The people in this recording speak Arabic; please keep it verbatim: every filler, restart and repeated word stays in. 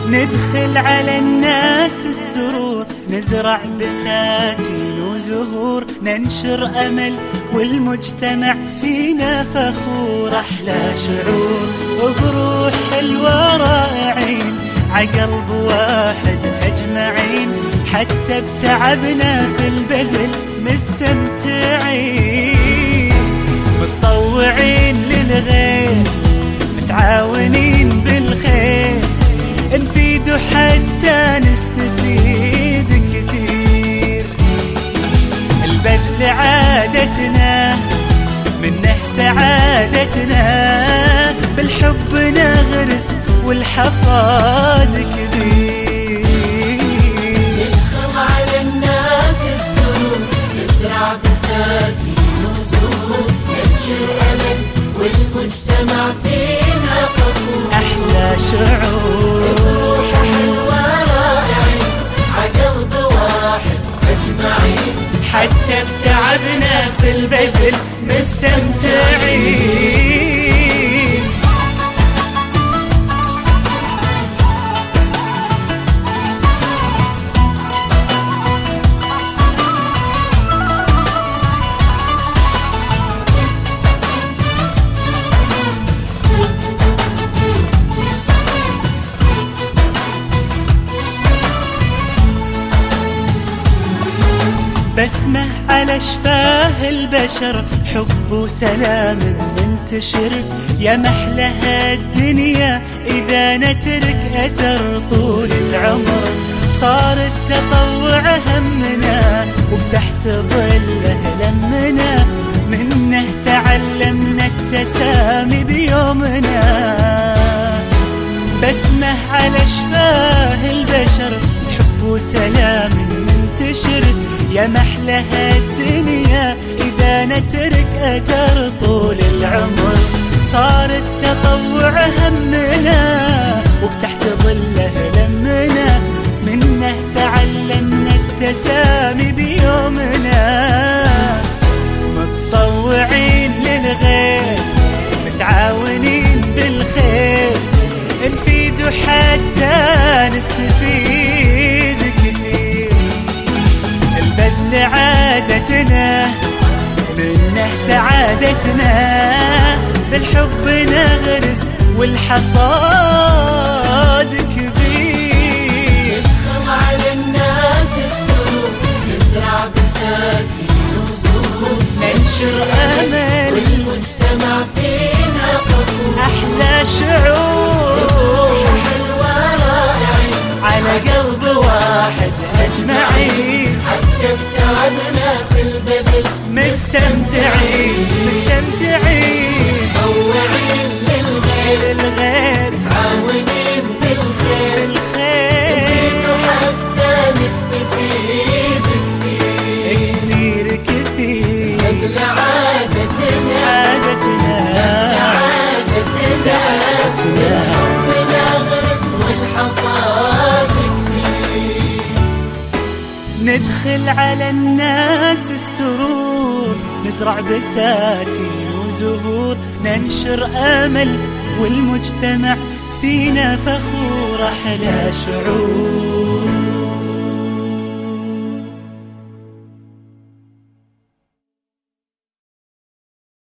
ندخل على الناس السرور، نزرع بساتين وزهور، ننشر أمل والمجتمع فينا فخور. أحلى شعور وبروح حلوة رائعين، عقلب واحد أجمعين، حتى بتعبنا في البذل مستمتعين. متطوعين للغير، متعاونين بالخير، نفيد حتى نستفيد كثير. البذل عادتنا، منه سعادتنا، بالحب نغرس والحصاد كبير. ندخل على الناس السرور، نزرع بساتين وزهور، ننشر أمل والمجتمع فينا فخور. أحلى شعور بروح حلوة رائعين، عقلب واحد أجمعين، حتى بتعبنا في البذل مستمتعين. بسمة على شفاه البشر، حب وسلام منتشر، يا محلها الدنيا إذا نترك أثر طول العمر. صار التطوع همنا وبتحت ظله لمنا، منه تعلمنا التسامي بيومنا. بسمة على شفاه البشر، حب وسلام منتشر، يا محلها الدنيا إذا نترك أثر طول العمر. صار التطوع همنا وبتحت ظله لمنا، منه تعلمنا التسامي بيومنا. متطوعين للغير، متعاونين بالخير، نفيد حتى نستفيد كثير. البذل عادتنا، منه سعادتنا، بالحب نغرس والحصاد كبير. ندخل على الناس السرور، نزرع بساتين وزهور، ننشر أمل والمجتمع فينا فخور. أحلى شعور بروح حلوة رائعين، على قلب واحد أجمعين، حتى بتعبنا في البذل مستمتعين مستمتعين. متطوعين للغير، للغير متعاونين بالخير، بالخير، نفيد حتى نستفيد كثير. كثير كثير. بذل عادتنا، عادتنا سعادتنا، سعادتنا، بنغرس والحصاد كبير. ندخل على الناس السرور، نزرع بساتين وزهور، ننشر أمل والمجتمع فينا فخور. أحلى شعور